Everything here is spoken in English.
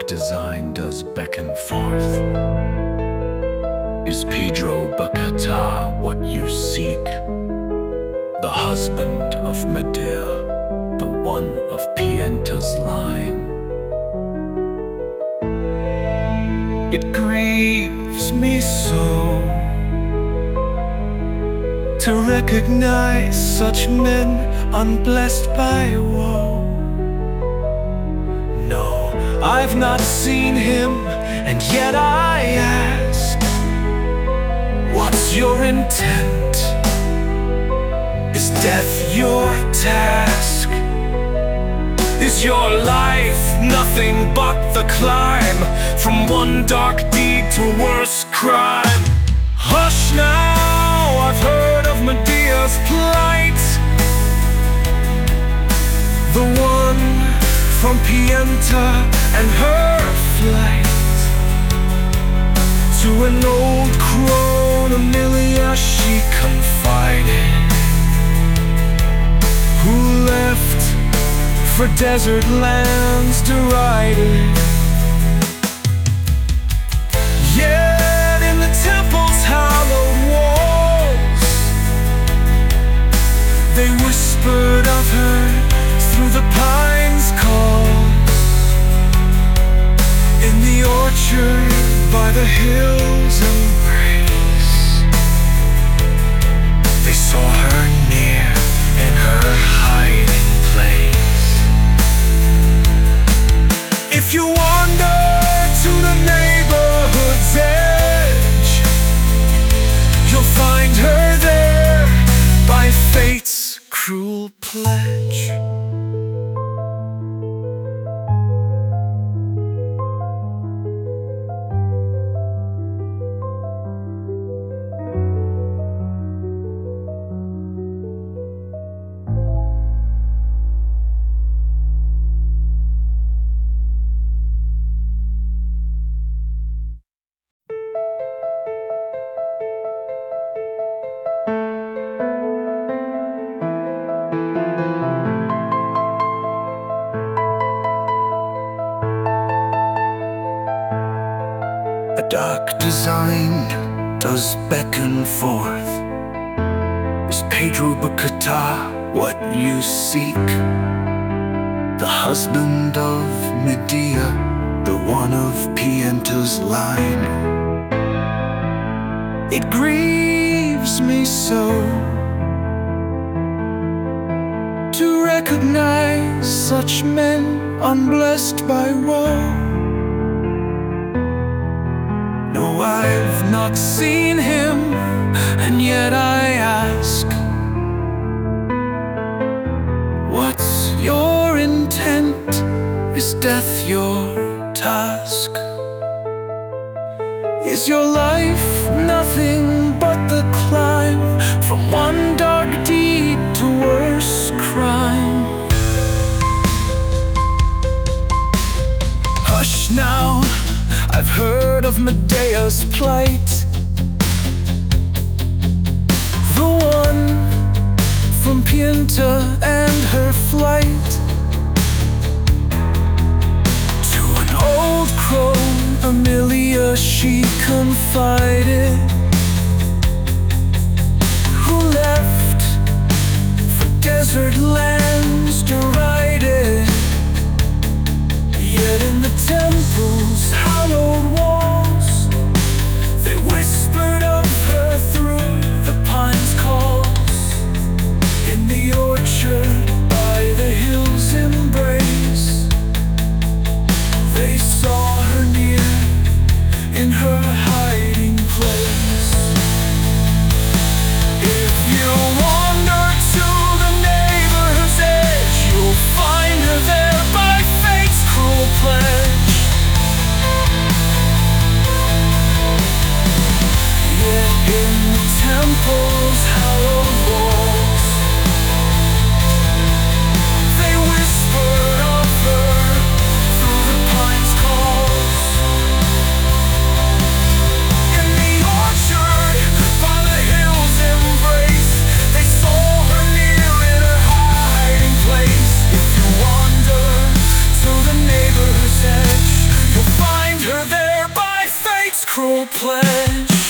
dark design does beckon forth. Is Pedro Bacata what you seek? The husband of Medea, the one of Pienta's line. It grieves me so to recognize such men unblessed by woe. No, I've not seen him, and yet I ask, what's your intent? Is death your task? Is your life nothing but the climb from one dark deed to worse crime? Hush now, I've heard of Medea's plight, the one from Pienta and her flight. To an old crone, Amelia, she confided, who left for desert lands derided. Yet in the temple's hallowed walls, they whispered of her through the pines' calls. In the orchard by the hill's embrace, they saw her near in her hiding place. If you wander to the neighborhood's edge, you'll find her there by fate's cruel pledge. A dark design does beckon forth. Is Pedro Bacata what you seek? The husband of Medea, the one of Pienta's line. It grieves me so to recognize such men unblessed by woe. No, I've not seen him, and yet I ask, what's your intent? Is death your task? Is your life nothing but the climb from one dark deed to worse crime? Hush now, I've heard of Medea's plight, the one from Pienta and her flight. To an old crone, Amelia, she confided, who left for desert lands derided. Yet in the temple's hallowed walls, they whispered of her through the pines' calls. In the orchard by the hill's embrace, they saw her near in her hiding place. If you wander to the neighborhood's edge, you'll find her there by fate's cruel pledge. Yet in the temple's hallowed walls, they whispered of her through the pines' calls. cruel pledge